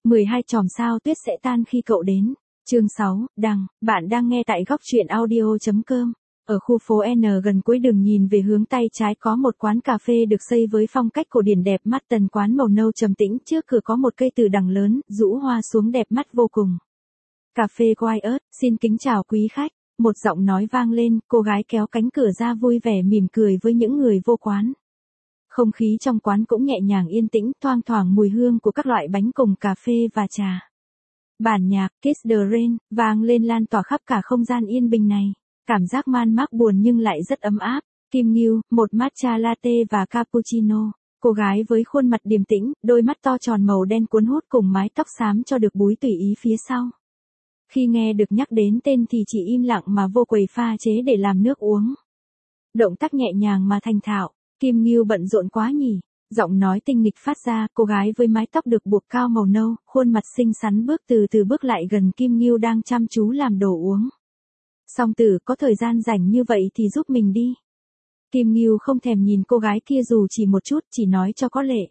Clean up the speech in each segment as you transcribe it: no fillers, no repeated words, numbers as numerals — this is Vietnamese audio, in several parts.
12 chòm sao tuyết sẽ tan khi cậu đến. Chương 6, bạn đang nghe tại góc truyện audio.com. Ở khu phố N gần cuối đường nhìn về hướng tay trái có một quán cà phê được xây với phong cách cổ điển đẹp mắt, tần quán màu nâu trầm tĩnh, trước cửa có một cây từ đằng lớn, rũ hoa xuống đẹp mắt vô cùng. Cà phê Quiet, xin kính chào quý khách, một giọng nói vang lên, cô gái kéo cánh cửa ra vui vẻ mỉm cười với những người vô quán. Không khí trong quán cũng nhẹ nhàng yên tĩnh, thoang thoảng mùi hương của các loại bánh cùng cà phê và trà. Bản nhạc Kiss the Rain vang lên lan tỏa khắp cả không gian yên bình này. Cảm giác man mác buồn nhưng lại rất ấm áp. Kim Ngưu, một matcha latte và cappuccino. Cô gái với khuôn mặt điềm tĩnh, đôi mắt to tròn màu đen cuốn hút cùng mái tóc xám cho được búi tùy ý phía sau. Khi nghe được nhắc đến tên thì chỉ im lặng mà vô quầy pha chế để làm nước uống. Động tác nhẹ nhàng mà thành thạo. Kim Ngưu bận rộn quá nhỉ. Giọng nói tinh nghịch phát ra, cô gái với mái tóc được buộc cao màu nâu, khuôn mặt xinh xắn bước từ từ bước lại gần Kim Ngưu đang chăm chú làm đồ uống. Song Tử, có thời gian rảnh như vậy thì giúp mình đi. Kim Ngưu không thèm nhìn cô gái kia dù chỉ một chút, chỉ nói cho có lệ.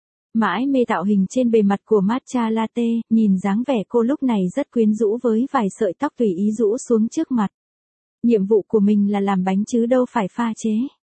Mãi mê tạo hình trên bề mặt của matcha latte, nhìn dáng vẻ cô lúc này rất quyến rũ với vài sợi tóc tùy ý rũ xuống trước mặt. Nhiệm vụ của mình là làm bánh chứ đâu phải pha chế.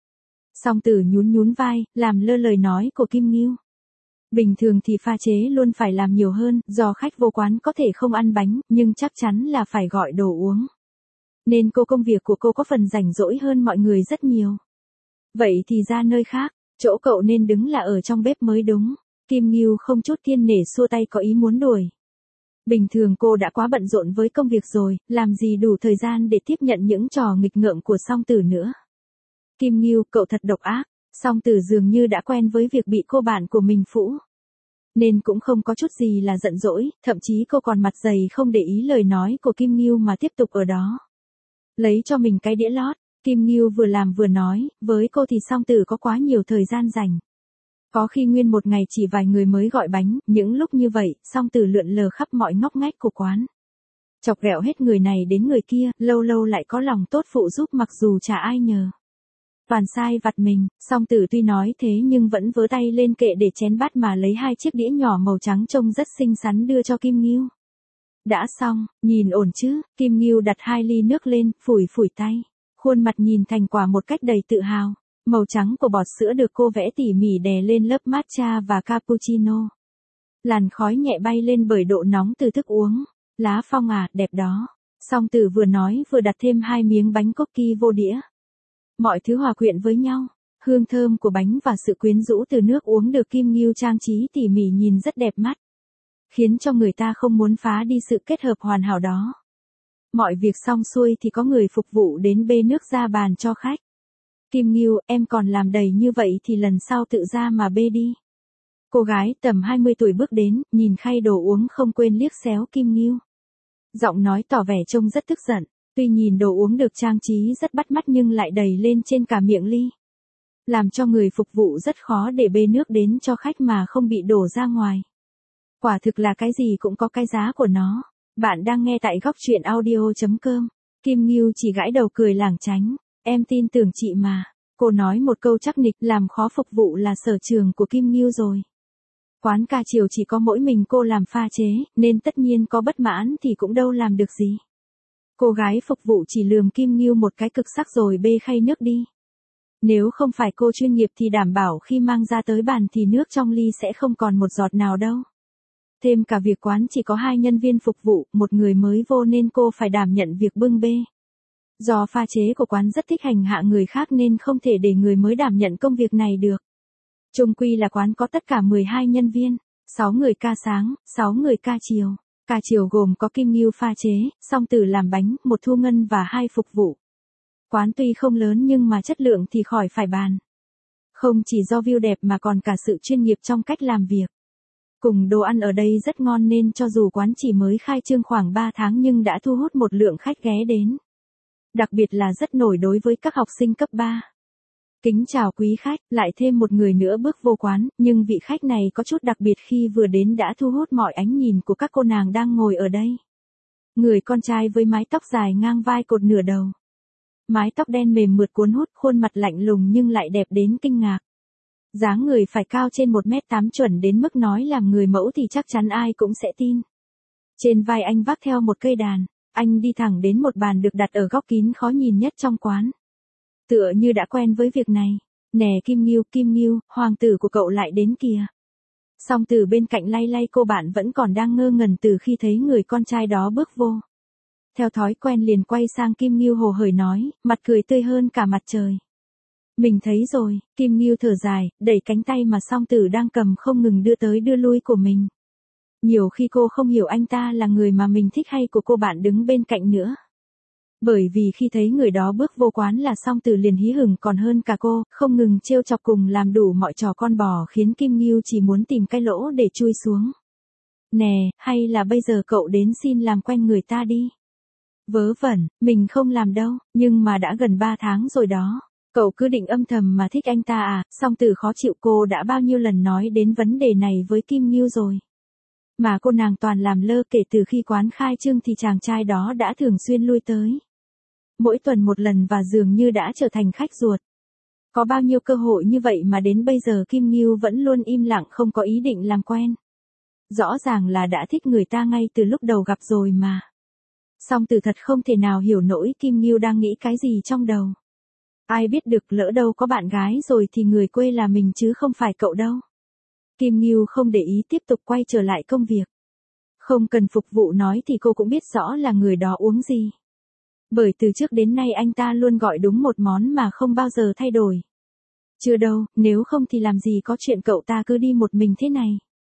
Song Tử nhún nhún vai, làm lơ lời nói của Kim Ngưu. Bình thường thì pha chế luôn phải làm nhiều hơn, do khách vô quán có thể không ăn bánh, nhưng chắc chắn là phải gọi đồ uống. Nên công việc của cô có phần rảnh rỗi hơn mọi người rất nhiều. Vậy thì ra nơi khác, chỗ cậu nên đứng là ở trong bếp mới đúng. Kim Ngưu không chút kiêng nể xua tay có ý muốn đuổi. Bình thường cô đã quá bận rộn với công việc rồi, làm gì đủ thời gian để tiếp nhận những trò nghịch ngợm của Song Tử nữa. Kim Ngưu, cậu thật độc ác. Song Tử dường như đã quen với việc bị cô bạn của mình phũ. Nên cũng không có chút gì là giận dỗi, thậm chí cô còn mặt dày không để ý lời nói của Kim Ngưu mà tiếp tục ở đó. Lấy cho mình cái đĩa lót, Kim Ngưu vừa làm vừa nói, với cô thì Song Tử có quá nhiều thời gian rảnh. Có khi nguyên một ngày chỉ vài người mới gọi bánh, những lúc như vậy, Song Tử lượn lờ khắp mọi ngóc ngách của quán. Chọc ghẹo hết người này đến người kia, lâu lâu lại có lòng tốt phụ giúp mặc dù chả ai nhờ. Toàn sai vặt mình, Song Tử tuy nói thế nhưng vẫn vớ tay lên kệ để chén bát mà lấy hai chiếc đĩa nhỏ màu trắng trông rất xinh xắn đưa cho Kim Ngưu. Đã xong, nhìn ổn chứ. Kim Ngưu đặt 2 ly nước lên, phủi phủi tay. Khuôn mặt nhìn thành quả một cách đầy tự hào. Màu trắng của bọt sữa được cô vẽ tỉ mỉ đè lên lớp matcha và cappuccino. Làn khói nhẹ bay lên bởi độ nóng từ thức uống. Lá phong à, đẹp đó. Song Tử vừa nói vừa đặt thêm 2 miếng bánh cookie vô đĩa. Mọi thứ hòa quyện với nhau. Hương thơm của bánh và sự quyến rũ từ nước uống được Kim Ngưu trang trí tỉ mỉ nhìn rất đẹp mắt. Khiến cho người ta không muốn phá đi sự kết hợp hoàn hảo đó. Mọi việc xong xuôi thì có người phục vụ đến bê nước ra bàn cho khách. Kim Ngưu, em còn làm đầy như vậy thì lần sau tự ra mà bê đi. Cô gái tầm 20 tuổi bước đến, nhìn khay đồ uống không quên liếc xéo Kim Ngưu. Giọng nói tỏ vẻ trông rất tức giận, tuy nhìn đồ uống được trang trí rất bắt mắt nhưng lại đầy lên trên cả miệng ly. Làm cho người phục vụ rất khó để bê nước đến cho khách mà không bị đổ ra ngoài. Quả thực là cái gì cũng có cái giá của nó. Bạn đang nghe tại góc truyện audio.com. Kim Ngưu chỉ gãi đầu cười lảng tránh. Em tin tưởng chị mà. Cô nói một câu chắc nịch, làm khó phục vụ là sở trường của Kim Ngưu rồi. Quán ca chiều chỉ có mỗi mình cô làm pha chế, nên tất nhiên có bất mãn thì cũng đâu làm được gì. Cô gái phục vụ chỉ lườm Kim Ngưu một cái cực sắc rồi bê khay nước đi. Nếu không phải cô chuyên nghiệp thì đảm bảo khi mang ra tới bàn thì nước trong ly sẽ không còn một giọt nào đâu. Thêm cả việc quán chỉ có 2 nhân viên phục vụ, một người mới vô nên cô phải đảm nhận việc bưng bê. Do pha chế của quán rất thích hành hạ người khác nên không thể để người mới đảm nhận công việc này được. Chung quy là quán có tất cả 12 nhân viên, 6 người ca sáng, 6 người ca chiều. Ca chiều gồm có Kim Ngưu pha chế, Song Tử làm bánh, một thu ngân và 2 phục vụ. Quán tuy không lớn nhưng mà chất lượng thì khỏi phải bàn. Không chỉ do view đẹp mà còn cả sự chuyên nghiệp trong cách làm việc. Cùng đồ ăn ở đây rất ngon nên cho dù quán chỉ mới khai trương khoảng 3 tháng nhưng đã thu hút một lượng khách ghé đến. Đặc biệt là rất nổi đối với các học sinh cấp 3. Kính chào quý khách, lại thêm một người nữa bước vô quán, nhưng vị khách này có chút đặc biệt khi vừa đến đã thu hút mọi ánh nhìn của các cô nàng đang ngồi ở đây. Người con trai với mái tóc dài ngang vai cột nửa đầu. Mái tóc đen mềm mượt cuốn hút, khuôn mặt lạnh lùng nhưng lại đẹp đến kinh ngạc. Dáng người phải cao trên 1m8 chuẩn đến mức nói làm người mẫu thì chắc chắn ai cũng sẽ tin. Trên vai anh vác theo một cây đàn, anh đi thẳng đến một bàn được đặt ở góc kín khó nhìn nhất trong quán. Tựa như đã quen với việc này. Nè Kim Nghiêu, hoàng tử của cậu lại đến kìa. Song Tử bên cạnh lay lay cô bạn vẫn còn đang ngơ ngẩn từ khi thấy người con trai đó bước vô. Theo thói quen liền quay sang Kim Nghiêu hồ hởi nói, mặt cười tươi hơn cả mặt trời. Mình thấy rồi, Kim Nghiêu thở dài, đẩy cánh tay mà Song Tử đang cầm không ngừng đưa tới đưa lui của mình. Nhiều khi cô không hiểu anh ta là người mà mình thích hay của cô bạn đứng bên cạnh nữa. Bởi vì khi thấy người đó bước vô quán là Song Tử liền hí hửng còn hơn cả cô, không ngừng trêu chọc cùng làm đủ mọi trò con bò khiến Kim Nghiêu chỉ muốn tìm cái lỗ để chui xuống. Nè, hay là bây giờ cậu đến xin làm quen người ta đi. Vớ vẩn, mình không làm đâu, nhưng mà đã gần 3 tháng rồi đó. Cậu cứ định âm thầm mà thích anh ta à? Song Tử khó chịu, cô đã bao nhiêu lần nói đến vấn đề này với Kim Nghiêu rồi. Mà cô nàng toàn làm lơ, kể từ khi quán khai trương thì chàng trai đó đã thường xuyên lui tới. Mỗi tuần một lần và dường như đã trở thành khách ruột. Có bao nhiêu cơ hội như vậy mà đến bây giờ Kim Nghiêu vẫn luôn im lặng không có ý định làm quen. Rõ ràng là đã thích người ta ngay từ lúc đầu gặp rồi mà. Song Tử thật không thể nào hiểu nổi Kim Nghiêu đang nghĩ cái gì trong đầu. Ai biết được, lỡ đâu có bạn gái rồi thì người quê là mình chứ không phải cậu đâu. Kim Nghiêu không để ý, tiếp tục quay trở lại công việc. Không cần phục vụ nói thì cô cũng biết rõ là người đó uống gì. Bởi từ trước đến nay anh ta luôn gọi đúng một món mà không bao giờ thay đổi. Chưa đâu, nếu không thì làm gì có chuyện cậu ta cứ đi một mình thế này.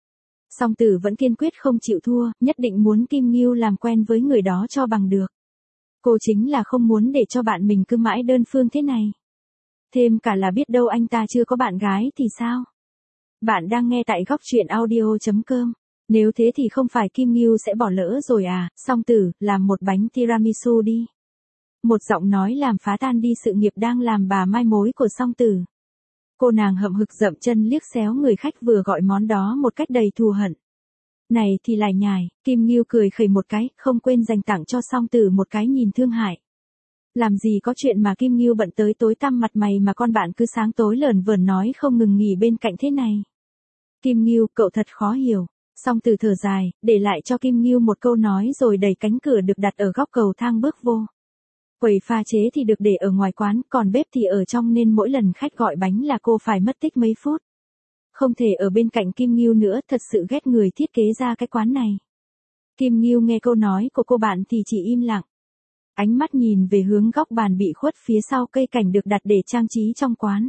Song Tử vẫn kiên quyết không chịu thua, nhất định muốn Kim Nghiêu làm quen với người đó cho bằng được. Cô chính là không muốn để cho bạn mình cứ mãi đơn phương thế này. Thêm cả là biết đâu anh ta chưa có bạn gái thì sao? Bạn đang nghe tại góc truyện audio.com. Nếu thế thì không phải Kim Nghiêu sẽ bỏ lỡ rồi à? Song Tử, làm một bánh tiramisu đi. Một giọng nói làm phá tan đi sự nghiệp đang làm bà mai mối của Song Tử. Cô nàng hậm hực dậm chân liếc xéo người khách vừa gọi món đó một cách đầy thù hận. Này thì lại nhài, Kim Nghiêu cười khẩy một cái, không quên dành tặng cho Song Tử một cái nhìn thương hại. Làm gì có chuyện mà Kim Nghiêu bận tới tối tăm mặt mày mà con bạn cứ sáng tối lởn vởn nói không ngừng nghỉ bên cạnh thế này. Kim Nghiêu, cậu thật khó hiểu. Song Tử thở dài, để lại cho Kim Nghiêu một câu nói rồi đẩy cánh cửa được đặt ở góc cầu thang bước vô. Quầy pha chế thì được để ở ngoài quán, còn bếp thì ở trong nên mỗi lần khách gọi bánh là cô phải mất tích mấy phút. Không thể ở bên cạnh Kim Nghiêu nữa, thật sự ghét người thiết kế ra cái quán này. Kim Nghiêu nghe câu nói của cô bạn thì chỉ im lặng. Ánh mắt nhìn về hướng góc bàn bị khuất phía sau cây cảnh được đặt để trang trí trong quán.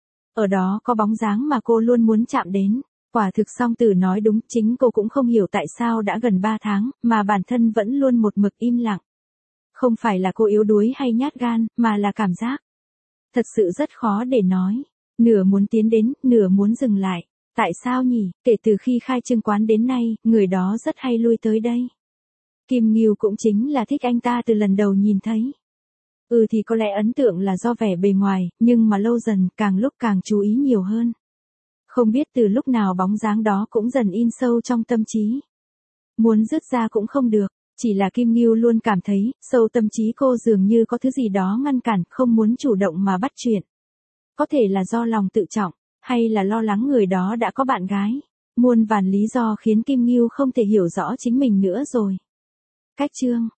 Ở đó có bóng dáng mà cô luôn muốn chạm đến. Quả thực Song Tử nói đúng, chính cô cũng không hiểu tại sao đã gần 3 tháng, mà bản thân vẫn luôn một mực im lặng. Không phải là cô yếu đuối hay nhát gan, mà là cảm giác. Thật sự rất khó để nói. Nửa muốn tiến đến, nửa muốn dừng lại. Tại sao nhỉ? Kể từ khi khai trương quán đến nay, người đó rất hay lui tới đây. Kim Nghiêu cũng chính là thích anh ta từ lần đầu nhìn thấy. Thì có lẽ ấn tượng là do vẻ bề ngoài, nhưng mà lâu dần, càng lúc càng chú ý nhiều hơn. Không biết từ lúc nào bóng dáng đó cũng dần in sâu trong tâm trí. Muốn dứt ra cũng không được, chỉ là Kim Nghiêu luôn cảm thấy, sâu tâm trí cô dường như có thứ gì đó ngăn cản, không muốn chủ động mà bắt chuyện. Có thể là do lòng tự trọng, hay là lo lắng người đó đã có bạn gái. Muôn vàn lý do khiến Kim Nghiêu không thể hiểu rõ chính mình nữa rồi. Cách chương